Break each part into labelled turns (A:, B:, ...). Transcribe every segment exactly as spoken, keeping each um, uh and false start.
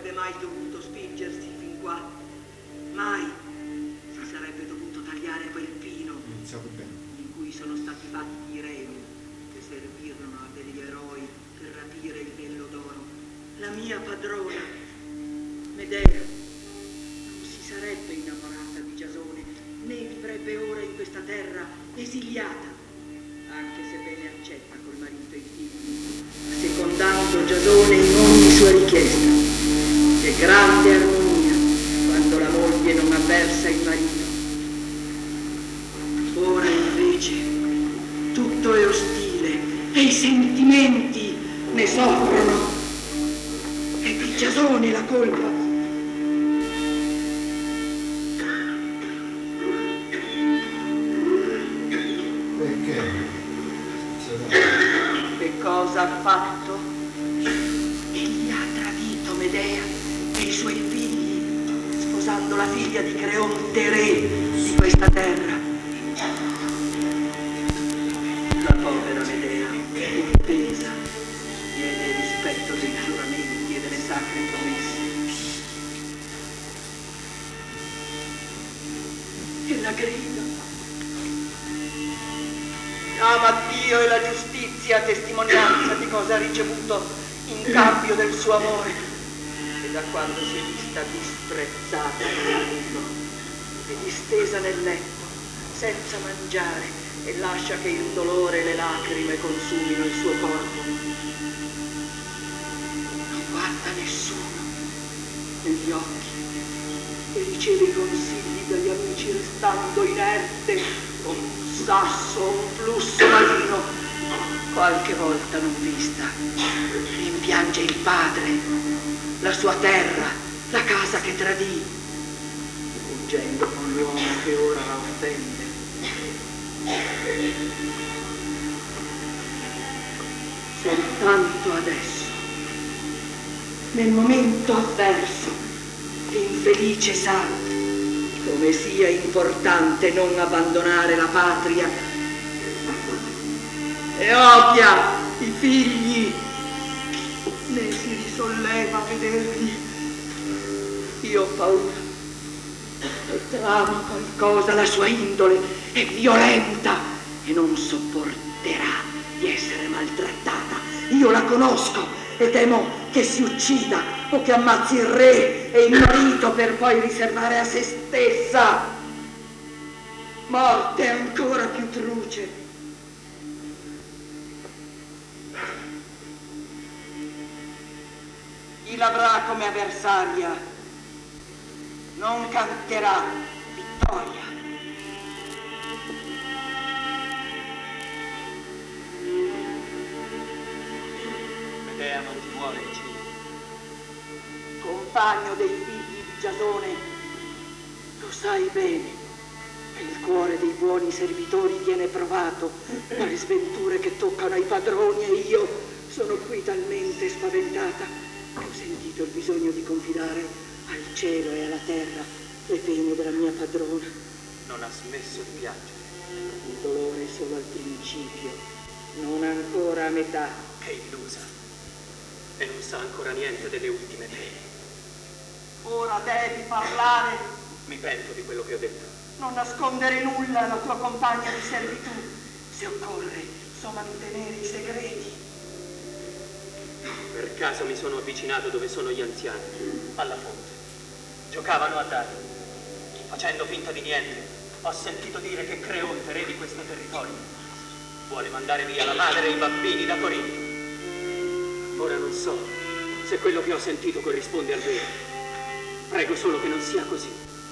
A: avrebbe mai dovuto spingersi fin qua. Mai si sarebbe dovuto tagliare quel pino in cui sono stati fatti i remi che servirono a degli eroi per rapire il vello d'oro. La mia padrona, Medea, non si sarebbe innamorata di Giasone, né vivrebbe ora in questa terra esiliata, anche se bene accetta col marito e i figli, secondando Giasone in ogni sua richiesta. C'è grande armonia quando la moglie non avversa il marito. Ora invece tutto è ostile e i sentimenti ne soffrono. È di Giasone la colpa.
B: Perché?
A: Che cosa ha fatto? Egli ha tradito Medea e i suoi figli, sposando la figlia di Creonte, re di questa terra. La povera Medea, offesa, chiede il rispetto dei giuramenti e delle sacre promesse. E la grida. Ama Dio e la giustizia a testimonianza di cosa ha ricevuto in cambio del suo amore. E da quando si è vista disprezzata dal mondo e distesa nel letto, senza mangiare, e lascia che il dolore e le lacrime consumino il suo corpo. Non guarda nessuno negli occhi e riceve i consigli dagli amici restando inerte, con un sasso o un flusso marino. Qualche volta non vista, rimpiange il padre, la sua terra, la casa che tradì, fuggendo con l'uomo che ora la offende. Soltanto adesso, nel momento avverso, l'infelice sa come sia importante non abbandonare la patria e odia i figli, ne si risolleva a vederli. Io ho paura e trama qualcosa, la sua indole è violenta e non sopporterà di essere maltrattata. Io la conosco e temo che si uccida o che ammazzi il re e il marito per poi riservare a se stessa morte ancora più truce. Chi l'avrà come avversaria non canterà vittoria.
C: Medea non ti vuole vicino.
A: Compagno dei figli di Giasone, lo sai bene che il cuore dei buoni servitori viene provato dalle sventure che toccano ai padroni e io sono qui talmente spaventata che ho sentito il bisogno di confidare al cielo e alla terra le pene della mia padrona.
C: Non ha smesso di piangere.
A: Il dolore è solo al principio, non ancora a metà.
C: È illusa e non sa ancora niente delle ultime pene.
A: Ora devi parlare.
C: Mi pento di quello che ho detto.
A: Non nascondere nulla alla tua compagna di servitù. Se occorre, so mantenere i segreti.
C: Per caso mi sono avvicinato dove sono gli anziani, alla fonte. Giocavano a dadi. Facendo finta di niente, ho sentito dire che Creonte, re di questo territorio, vuole mandare via la madre e i bambini da Corinto. Ora non so se quello che ho sentito corrisponde al vero. Prego solo che non sia così.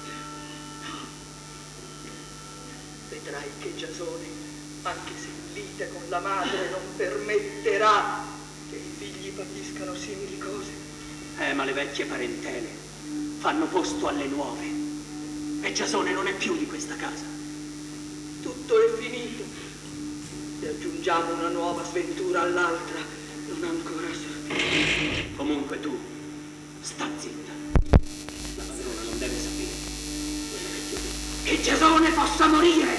A: Vedrai che Giasone, anche se in lite con la madre, non permetterà che i figli patiscano simili cose.
C: Eh, ma le vecchie parentele fanno posto alle nuove. E Giasone non è più di questa casa.
A: Tutto è finito. Se aggiungiamo una nuova sventura all'altra, non ha ancora sortito.
C: Comunque tu, sta zitta. La padrona non deve sapere quello che ti ho detto.
A: Che Giasone possa morire!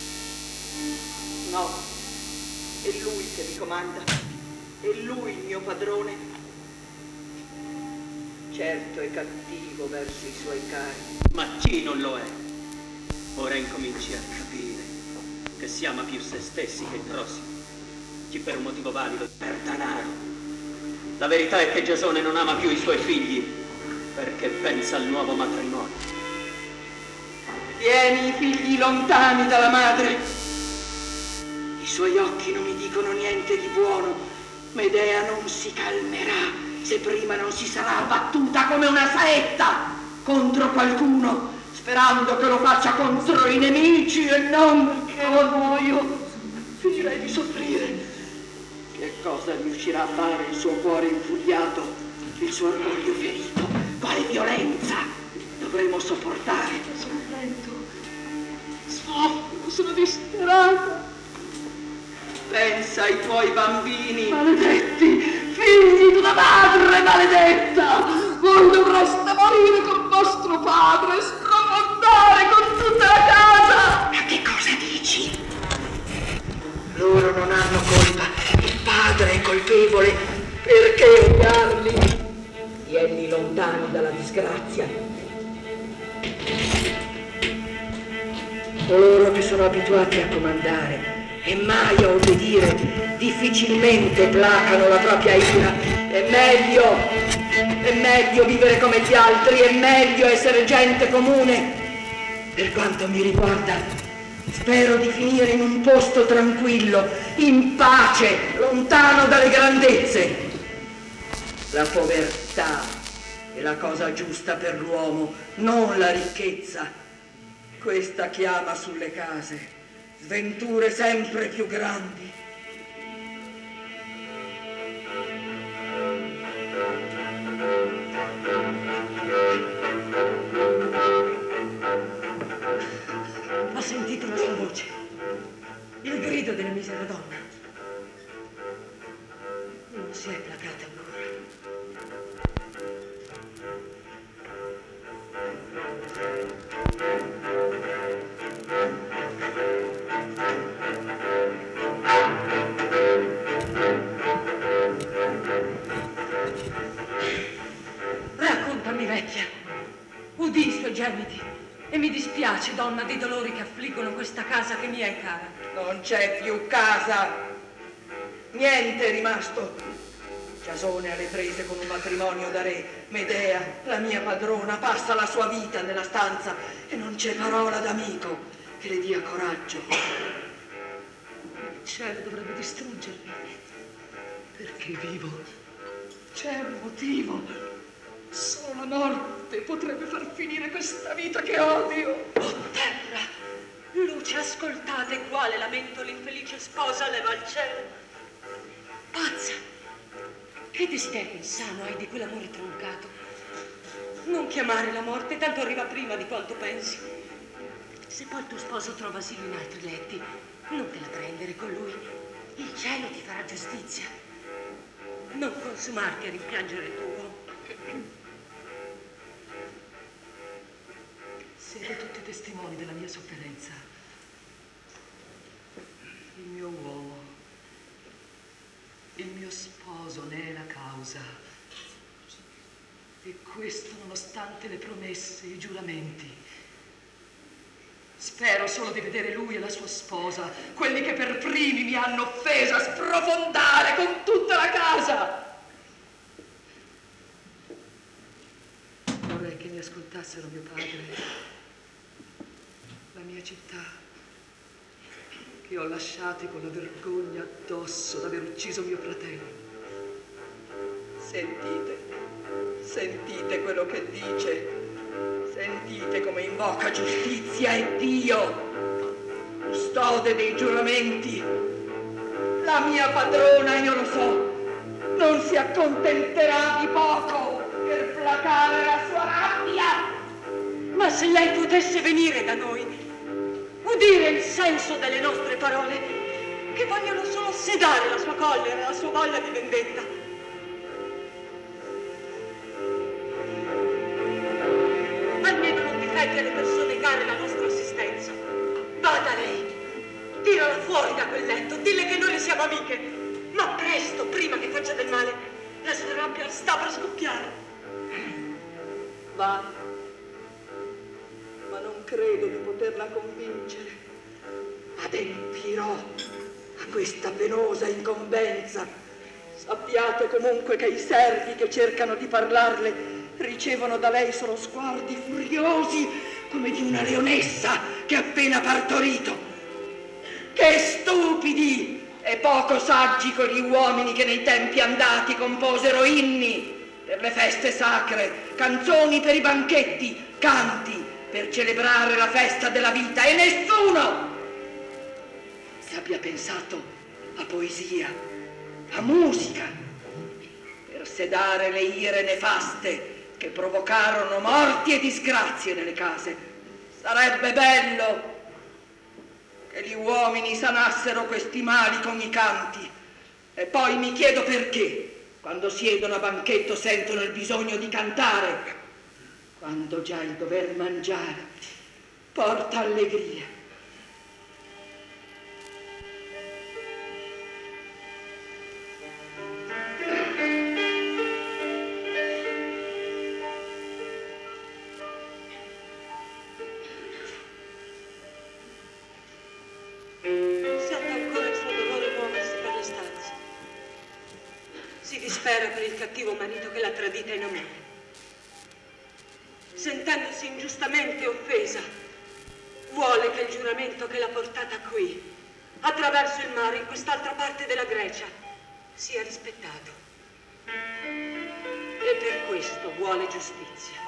A: No, è lui che mi comanda. È lui il mio padrone. Certo è cattivo verso i suoi cari.
C: Ma chi non lo è? Ora incominci a capire che si ama più se stessi che il prossimo. Chi per un motivo valido, per danaro. La verità è che Giasone non ama più i suoi figli perché pensa al nuovo matrimonio.
A: Tieni i figli lontani dalla madre. I suoi occhi non mi dicono niente di buono. Medea non si calmerà se prima non si sarà abbattuta come una saetta contro qualcuno, sperando che lo faccia contro i nemici e non perché oh, io finirei di soffrire. Che cosa riuscirà a fare il suo cuore infuriato, il suo orgoglio ferito? Quale violenza dovremo sopportare? Soffrendo, soffro, sono disperata. Pensa ai tuoi bambini, maledetti, figli di una madre maledetta. Voi dovreste morire con vostro padre, sprofondare con tutta la casa. Ma che cosa dici? Loro non hanno colpa, il padre è colpevole. Perché odiarli? Tienli lontani dalla disgrazia. Coloro che sono abituati a comandare e mai a obbedire difficilmente placano la propria ira. È meglio, è meglio vivere come gli altri, è meglio essere gente comune. Per quanto mi riguarda, spero di finire in un posto tranquillo, in pace, lontano dalle grandezze. La povertà è la cosa giusta per l'uomo, non la ricchezza. Questa chiama sulle case sventure sempre più grandi. Ho sentito la sua voce, il grido della misera donna. Non si è placata ancora. Raccontami, vecchia. Udì i suoi gemiti e mi dispiace, donna dei dolori che affliggono questa casa che mi è cara. Non c'è più casa. Niente è rimasto. Giasone alle prese con un matrimonio da re. Medea, la mia padrona, passa la sua vita nella stanza e non c'è parola d'amico che le dia coraggio. Il cielo dovrebbe distruggermi perché vivo. C'è un motivo. Solo la morte potrebbe far finire questa vita che odio. Oh terra, luce, ascoltate quale lamento l'infelice sposa leva al cielo. Pazza, che desiderio insano hai di quell'amore troncato? Non chiamare la morte, tanto arriva prima di quanto pensi. Se poi il tuo sposo trova asilo in altri letti, non te la prendere con lui. Il cielo ti farà giustizia. Non consumarti a rimpiangere il tuo uomo. Siete tutti testimoni della mia sofferenza. Il mio uomo, il mio sposo ne è la causa. E questo nonostante le promesse e i giuramenti. Spero solo di vedere lui e la sua sposa, quelli che per primi mi hanno offesa, sprofondare con tutta la casa. Vorrei che mi ascoltassero mio padre, la mia città, che ho lasciati con la vergogna addosso d'aver ucciso mio fratello. Sentite, sentite quello che dice, sentite come invoca giustizia e Dio, custode dei giuramenti. La mia padrona, io lo so, non si accontenterà di poco per placare la sua rabbia. Ma se lei potesse venire da noi, udire il senso delle nostre parole, che vogliono solo sedare la sua collera, la sua voglia di vendetta. Almeno non difetti alle persone care la nostra assistenza. Vada lei, tirala fuori da quel letto, dille che noi le siamo amiche, ma presto, prima che faccia del male. La sua rabbia sta per scoppiare. Va, ma non credo di poterla convincere. Adempirò a questa penosa incombenza. Sappiate comunque che i servi che cercano di parlarle ricevono da lei solo sguardi furiosi come di una leonessa che ha appena partorito. Che stupidi e poco saggi quegli uomini che nei tempi andati composero inni per le feste sacre, canzoni per i banchetti, canti per celebrare la festa della vita, e nessuno che abbia pensato a poesia, a musica, per sedare le ire nefaste che provocarono morti e disgrazie nelle case. Sarebbe bello che gli uomini sanassero questi mali con i canti, e poi mi chiedo perché quando siedono a banchetto sentono il bisogno di cantare, quando già il dover mangiare porta allegria.
D: Sente ancora il suo dolore muoversi per le stanze. Si dispera per il cattivo marito che l'ha tradita in amore. Sentendosi ingiustamente offesa, vuole che il giuramento che l'ha portata qui, attraverso il mare, in quest'altra parte della Grecia, sia rispettato. E per questo vuole giustizia.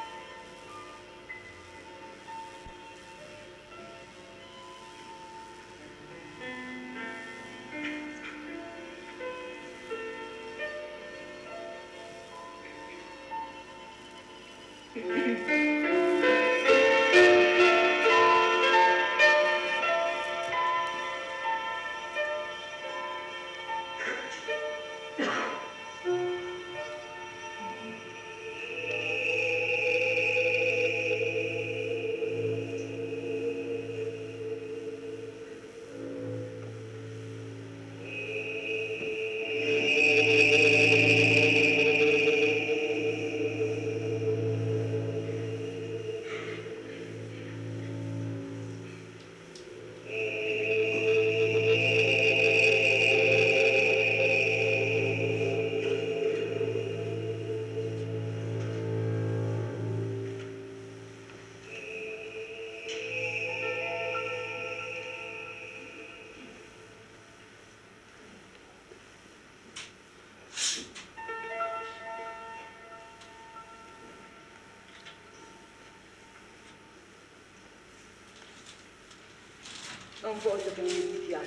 A: Non voglio che mi invitiate.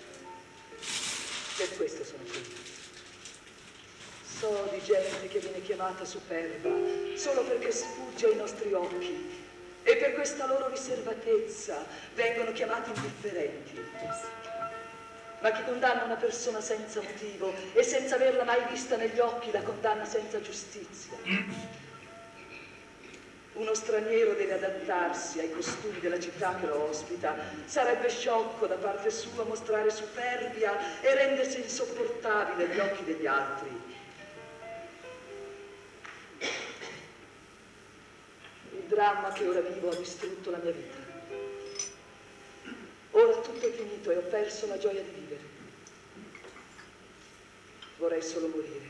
A: Per questo sono qui. So di gente che viene chiamata superba solo perché sfugge ai nostri occhi, e per questa loro riservatezza vengono chiamati indifferenti. Ma chi condanna una persona senza motivo e senza averla mai vista negli occhi la condanna senza giustizia. Uno straniero deve adattarsi ai costumi della città che lo ospita. Sarebbe sciocco da parte sua mostrare superbia e rendersi insopportabile agli occhi degli altri. Il dramma che ora vivo ha distrutto la mia vita. Ora tutto è finito e ho perso la gioia di vivere. Vorrei solo morire.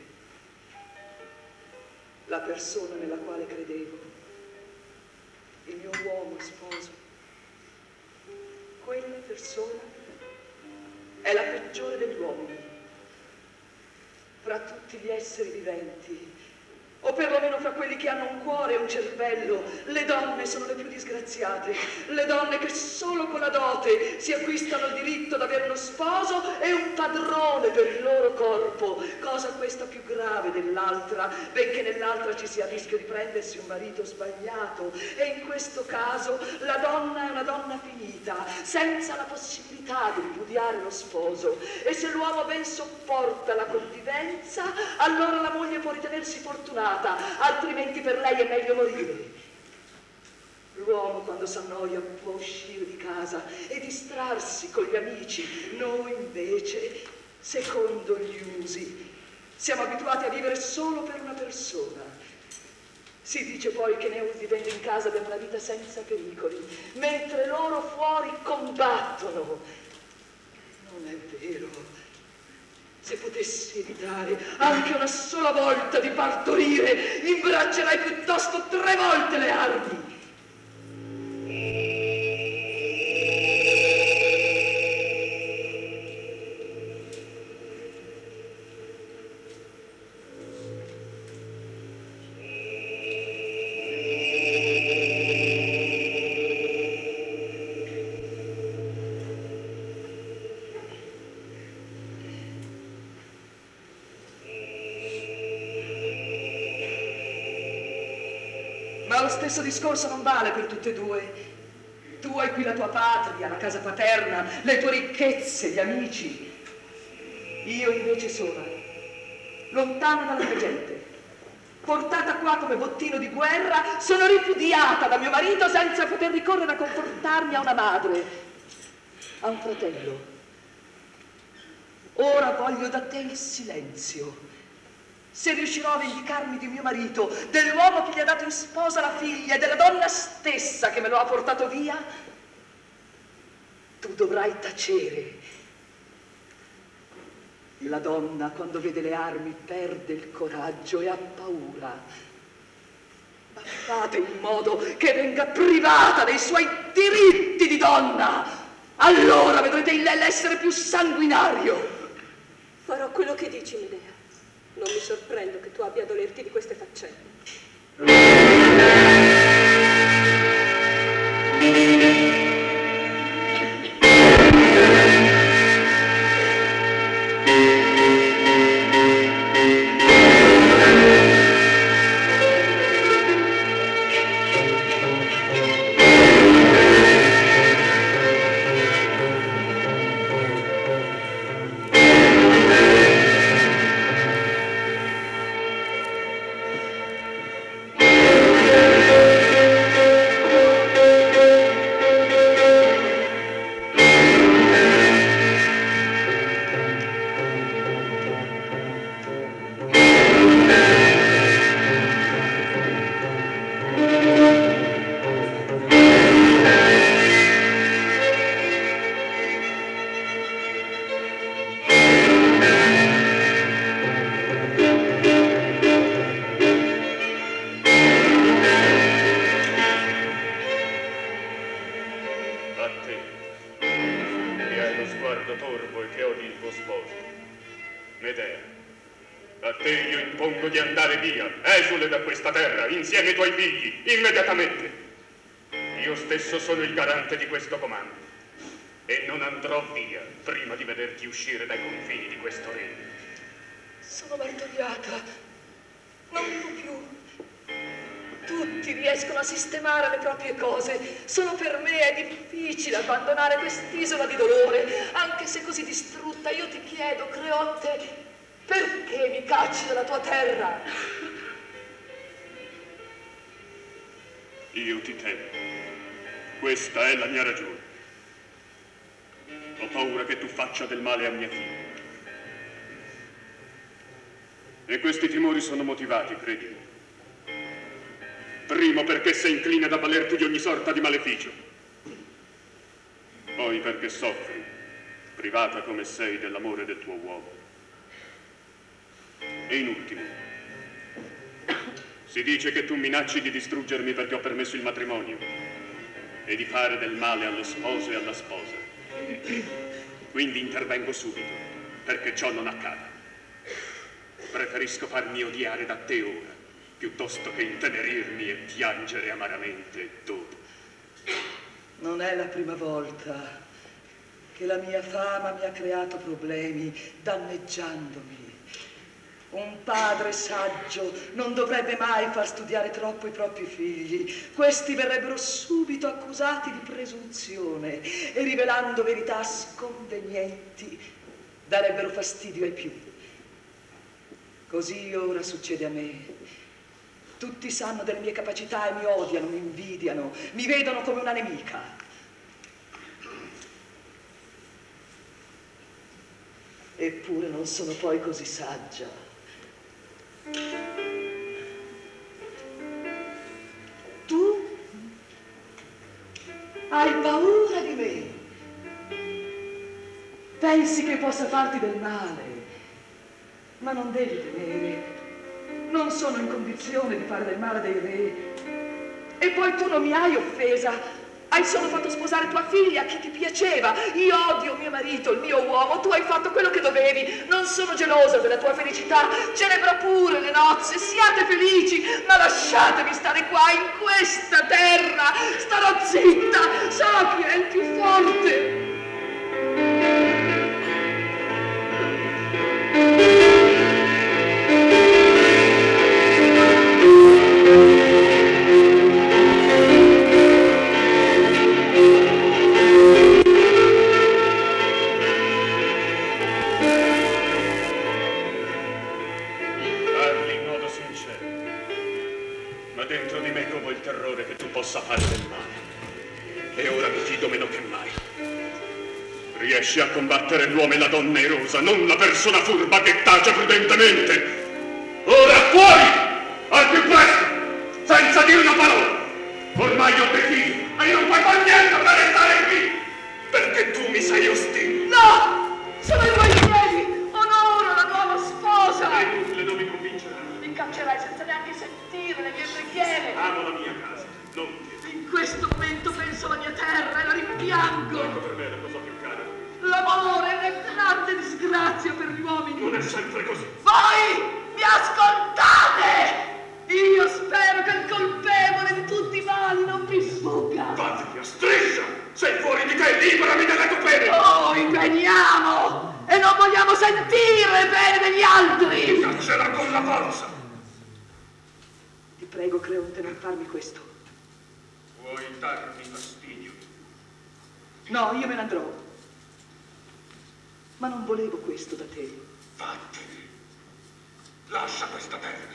A: La persona nella quale credevo, il mio uomo sposo, quella persona è la peggiore degli uomini. Fra tutti gli esseri viventi, o perlomeno fra quelli che hanno un cuore e un cervello, le donne sono le più disgraziate, le donne che solo con la dote si acquistano il diritto di avere uno sposo e un padrone per il loro corpo, cosa questa più grave dell'altra, benché nell'altra ci sia il rischio di prendersi un marito sbagliato, e in questo caso la donna è una donna finita, senza la possibilità di ripudiare lo sposo, e se l'uomo ben sopporta la convivenza, allora la moglie può ritenersi fortunata, altrimenti per lei è meglio morire. L'uomo quando s'annoia può uscire di casa e distrarsi con gli amici. Noi invece, secondo gli usi, siamo abituati a vivere solo per una persona.
D: Si dice poi che noi vivendo in casa abbiamo una vita senza pericoli, mentre loro fuori combattono. Non è vero. Se potessi evitare anche una sola volta di partorire, imbraccerai piuttosto tre volte le armi. Ma lo stesso discorso non vale per tutte e due. Tu hai qui la tua patria, la casa paterna, le tue ricchezze, gli amici. Io invece sola, lontana dalla mia gente, portata qua come bottino di guerra, sono ripudiata da mio marito senza poter ricorrere a confortarmi a una madre, a un fratello. Ora voglio da te il silenzio. Se riuscirò a vendicarmi di mio marito, dell'uomo che gli ha dato in sposa la figlia e della donna stessa che me lo ha portato via, tu dovrai tacere. La donna, quando vede le armi, perde il coraggio e ha paura. Ma fate in modo che venga privata dei suoi diritti di donna. Allora vedrete in lei l'essere più sanguinario.
E: Farò quello che dici, Medea. Non mi sorprendo che tu abbia a dolerti di queste faccende.
F: Insieme ai tuoi figli, immediatamente. Io stesso sono il garante di questo comando e non andrò via prima di vederti uscire dai confini di questo regno.
D: Sono martoriata, non vivo più. Tutti riescono a sistemare le proprie cose. Solo per me è difficile abbandonare quest'isola di dolore, anche se così distrutta. Io ti chiedo, Creonte, perché mi cacci dalla tua terra?
F: Io ti temo. Questa è la mia ragione. Ho paura che tu faccia del male a mia figlia. E questi timori sono motivati, credimi. Primo, perché sei incline ad avvalerti di ogni sorta di maleficio. Poi perché soffri, privata come sei dell'amore del tuo uomo. E in ultimo, si dice che tu minacci di distruggermi perché ho permesso il matrimonio e di fare del male allo sposo e alla sposa. Quindi intervengo subito perché ciò non accada. Preferisco farmi odiare da te ora piuttosto che intenerirmi e piangere amaramente dopo.
D: Non è la prima volta che la mia fama mi ha creato problemi, danneggiandomi. Un padre saggio non dovrebbe mai far studiare troppo i propri figli. Questi verrebbero subito accusati di presunzione e, rivelando verità sconvenienti, darebbero fastidio ai più. Così ora succede a me. Tutti sanno delle mie capacità e mi odiano, mi invidiano, mi vedono come una nemica. Eppure non sono poi così saggia. Hai paura di me? Pensi che possa farti del male? Ma non devi temere. Non sono in condizione di fare del male dei re. E poi tu non mi hai offesa. Hai solo fatto sposare tua figlia a chi ti piaceva. Io odio mio marito, il mio uomo. Tu hai fatto quello che dovevi. Non sono gelosa della tua felicità. Celebra pure le nozze. Siate felici. Ma lasciatemi stare qua in questa terra. Starò zitta. So chi è il più forte.
F: Possa fare del male. E ora mi fido meno che mai. Riesci a combattere l'uomo e la donna erosa, non la persona furba che tace prudentemente. Ora fuori! Al più presto! Senza dire una parola! Ormai ho deciso e non puoi far niente per restare qui! Perché tu mi sei ostile!
D: No! Sono i tuoi piedi! Onoro la nuova sposa!
F: È inutile, non mi convincerai.
D: Mi caccerai senza neanche sentire le mie preghiere!
F: Amo la mia casa. Non ti...
D: In questo momento penso alla mia terra e la rimpiango.
F: Ecco per me la cosa più cara.
D: L'amore è una grande disgrazia per gli uomini.
F: Non è sempre così.
D: Voi mi ascoltate! Io spero che il colpevole di tutti i mali non mi sfugga.
F: Vatti via, striscia! Sei fuori di te, liberami dalle tue pene!
D: Noi veniamo e non vogliamo sentire il bene degli altri.
F: Caccerà con la forza.
D: Ti prego, Creonte, non farmi questo.
F: Vuoi darmi fastidio?
D: No, io me ne andrò. Ma non volevo questo da te.
F: Vattene. Lascia questa terra.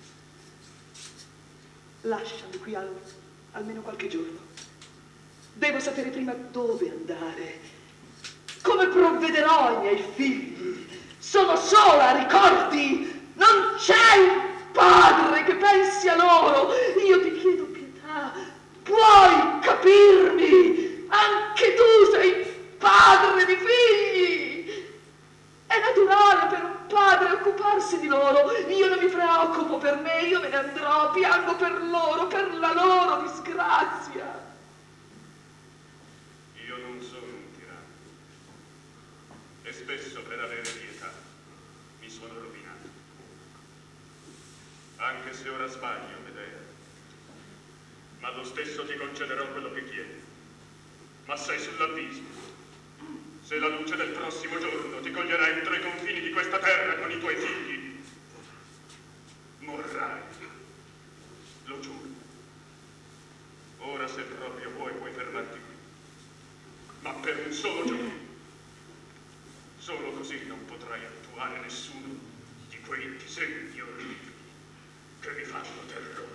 D: Lasciami qui al, almeno qualche giorno. Devo sapere prima dove andare. Come provvederò ai miei figli? Sono sola, ricordi? Non c'è un padre che pensi a loro. Io ti chiedo pietà. Puoi capirmi? Anche tu sei padre di figli. È naturale per un padre occuparsi di loro. Io non mi preoccupo per me, io me ne andrò, piango per loro, per la loro disgrazia.
F: Io non sono un tiranno. E spesso per avere pietà mi sono rovinato. Anche se ora sbaglio, Medea. Ma lo stesso ti concederò quello che chiedi. Ma sei sull'abismo. Se la luce del prossimo giorno ti coglierà entro i confini di questa terra con i tuoi figli, morrai. Lo giuro. Ora, se proprio vuoi, puoi fermarti qui. Ma per un solo giorno. Solo così non potrai attuare nessuno di quei disegni orribili che mi fanno terrore.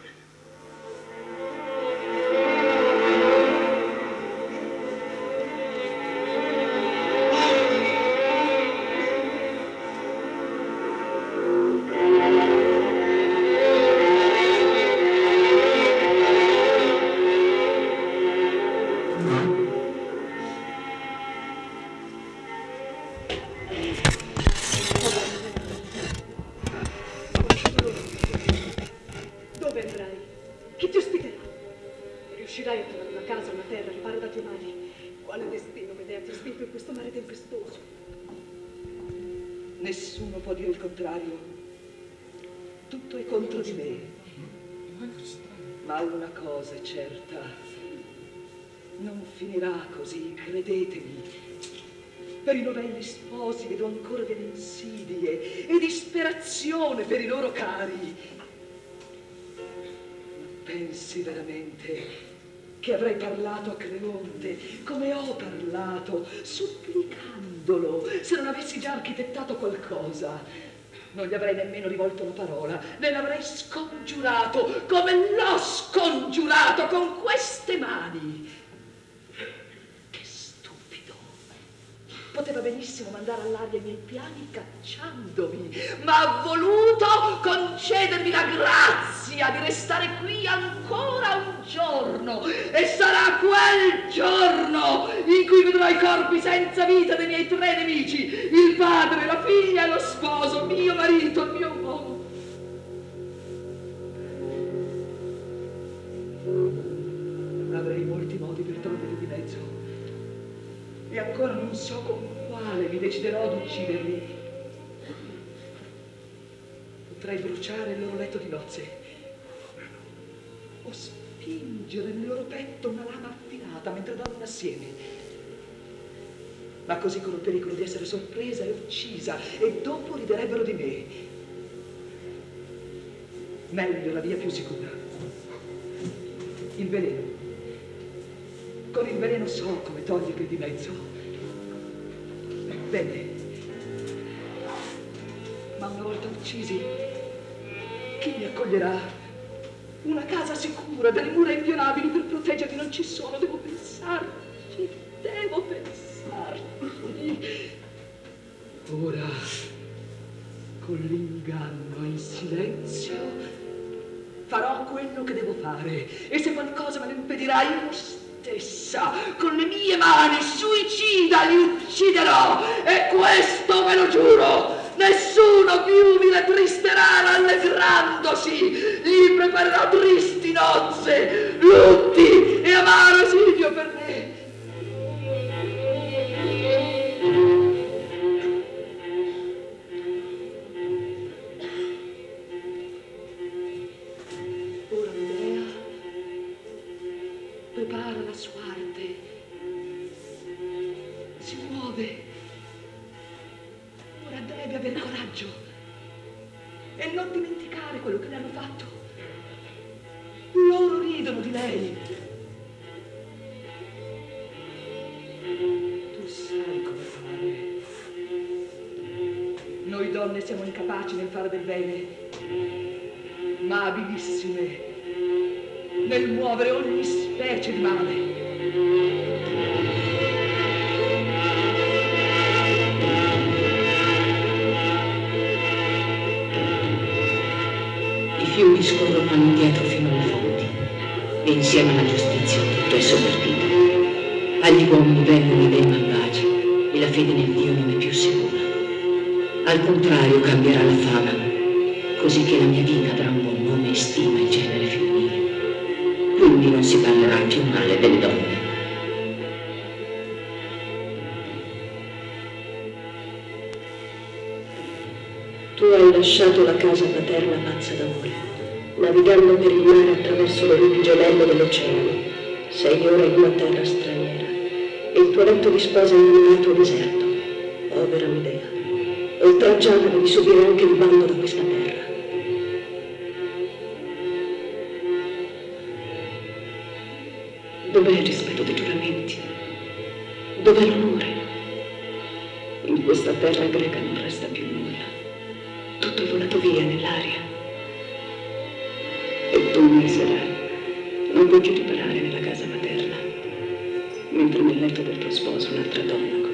D: Nessuno può dire il contrario. Tutto è contro di me. Ma una cosa è certa. Non finirà così, credetemi. Per i novelli sposi vedo ancora delle insidie e disperazione per i loro cari. Ma pensi veramente che avrei parlato a Creonte come ho parlato, supplicandolo, se non avessi già architettato qualcosa? Non gli avrei nemmeno rivolto la parola, ne l'avrei scongiurato come l'ho scongiurato con queste mani. Che stupido! Poteva benissimo mandare all'aria i miei piani cacciandomi, ma ha voluto concedermi la grazia di restare qui ancora un giorno giorno, e sarà quel giorno in cui vedrò i corpi senza vita dei miei tre nemici, il padre, la figlia e lo sposo, mio marito, il mio uomo. Avrei molti modi per togliere di mezzo, e ancora non so con quale mi deciderò ad ucciderli. Potrei bruciare il loro letto di nozze, o spingere nel loro petto una lama affilata mentre dormono assieme. Ma così con il pericolo di essere sorpresa e uccisa, e dopo riderebbero di me. Meglio la via più sicura. Il veleno. Con il veleno so come toglierli di mezzo. Bene. Ma una volta uccisi, chi mi accoglierà? Una casa sicura, delle mura inviolabili per proteggerli non ci sono. Devo pensarci, devo pensarci. Ora, con l'inganno in silenzio, farò quello che devo fare, e se qualcosa me lo impedirà, io stessa, con le mie mani suicida, li ucciderò, e questo ve lo giuro. Nessuno più mi rattristerà rallegrandosi, gli preparerò tristi nozze, lutti e amaro esilio per me. Ora Medea prepara la sua arte, si muove. Ora deve avere coraggio e non dimenticare quello che le hanno fatto. Loro ridono di lei. Tu sai come fare. Noi donne siamo incapaci nel fare del bene, ma abilissime nel muovere ogni specie di male.
G: I fiumi scorrono all'indietro fino alle fonti, e insieme alla giustizia tutto è sovvertito. Agli uomini vengono idee malvagie, e la fede nel Dio non è più sicura. Al contrario cambierà la fama, così che la mia vita avrà un buon nome e stima il genere femminile. Quindi non si parlerà più male delle donne.
E: Tu hai lasciato la casa paterna pazza d'amore, navigando per il mare attraverso le nubi gemelle dell'oceano. Sei ora in una terra straniera, e il tuo letto di sposa è illuminato deserto. Povera Medea, oltraggiata devi subire anche il bando da questa terra.
G: Dov'è il rispetto dei giuramenti? Dov'è l'onore? In questa terra greca non resta più nulla. Tutto è volato via nell'aria. E tu, misera, non puoi più riparare nella casa materna, mentre nel letto del tuo sposo un'altra donna